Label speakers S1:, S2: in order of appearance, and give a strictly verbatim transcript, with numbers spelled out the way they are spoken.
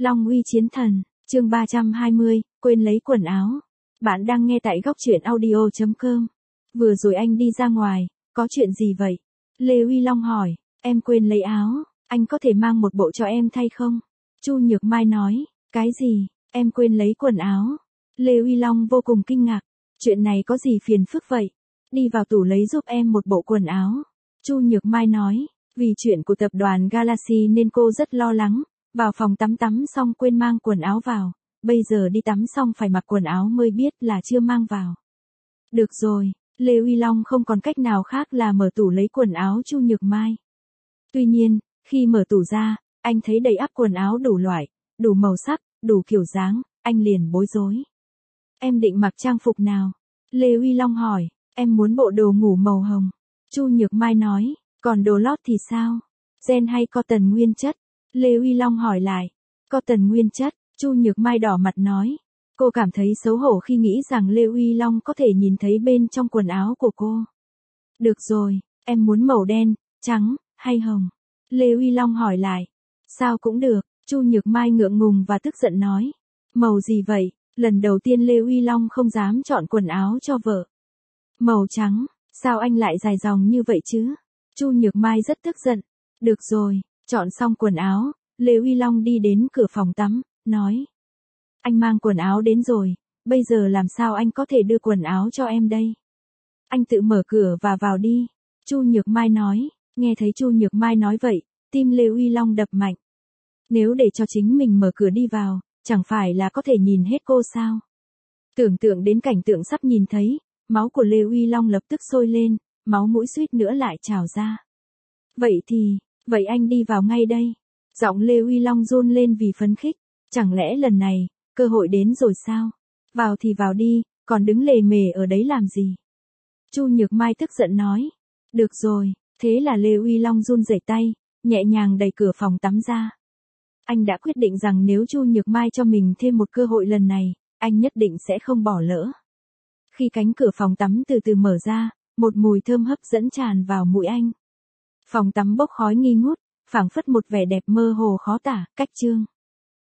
S1: Long uy chiến thần, chương ba trăm hai mươi, quên lấy quần áo. Bạn đang nghe tại góc truyện audio chấm com. Vừa rồi anh đi ra ngoài, có chuyện gì vậy? Lê Uy Long hỏi, em quên lấy áo, anh có thể mang một bộ cho em thay không? Chu Nhược Mai nói, cái gì, em quên lấy quần áo? Lê Uy Long vô cùng kinh ngạc, chuyện này có gì phiền phức vậy? Đi vào tủ lấy giúp em một bộ quần áo. Chu Nhược Mai nói, vì chuyện của tập đoàn Galaxy nên cô rất lo lắng, vào phòng tắm tắm xong quên mang quần áo vào, bây giờ đi tắm xong phải mặc quần áo mới biết là chưa mang vào. Được rồi, Lê Uy Long không còn cách nào khác là mở tủ lấy quần áo Chu Nhược Mai. Tuy nhiên, khi mở tủ ra, anh thấy đầy ắp quần áo đủ loại, đủ màu sắc, đủ kiểu dáng, anh liền bối rối. Em định mặc trang phục nào? Lê Uy Long hỏi, em muốn bộ đồ ngủ màu hồng. Chu Nhược Mai nói, còn đồ lót thì sao? Gen hay cotton nguyên chất? Lê Uy Long hỏi lại, cotton nguyên chất, Chu Nhược Mai đỏ mặt nói. Cô cảm thấy xấu hổ khi nghĩ rằng Lê Uy Long có thể nhìn thấy bên trong quần áo của cô. Được rồi, em muốn màu đen, trắng, hay hồng? Lê Uy Long hỏi lại. Sao cũng được, Chu Nhược Mai ngượng ngùng và tức giận nói. Màu gì vậy? Lần đầu tiên Lê Uy Long không dám chọn quần áo cho vợ. Màu trắng, sao anh lại dài dòng như vậy chứ? Chu Nhược Mai rất tức giận. Được rồi, chọn xong quần áo, Lê Uy Long đi đến cửa phòng tắm, nói. Anh mang quần áo đến rồi, bây giờ làm sao anh có thể đưa quần áo cho em đây? Anh tự mở cửa và vào đi. Chu Nhược Mai nói, nghe thấy Chu Nhược Mai nói vậy, tim Lê Uy Long đập mạnh. Nếu để cho chính mình mở cửa đi vào, chẳng phải là có thể nhìn hết cô sao? Tưởng tượng đến cảnh tượng sắp nhìn thấy, máu của Lê Uy Long lập tức sôi lên, máu mũi suýt nữa lại trào ra. Vậy thì, vậy anh đi vào ngay đây. Giọng Lê Uy Long run lên vì phấn khích. Chẳng lẽ lần này, cơ hội đến rồi sao? Vào thì vào đi, còn đứng lề mề ở đấy làm gì? Chu Nhược Mai tức giận nói. Được rồi, thế là Lê Uy Long run rẩy tay, nhẹ nhàng đẩy cửa phòng tắm ra. Anh đã quyết định rằng nếu Chu Nhược Mai cho mình thêm một cơ hội lần này, anh nhất định sẽ không bỏ lỡ. Khi cánh cửa phòng tắm từ từ mở ra, một mùi thơm hấp dẫn tràn vào mũi anh. Phòng tắm bốc khói nghi ngút, phảng phất một vẻ đẹp mơ hồ khó tả. Cách chương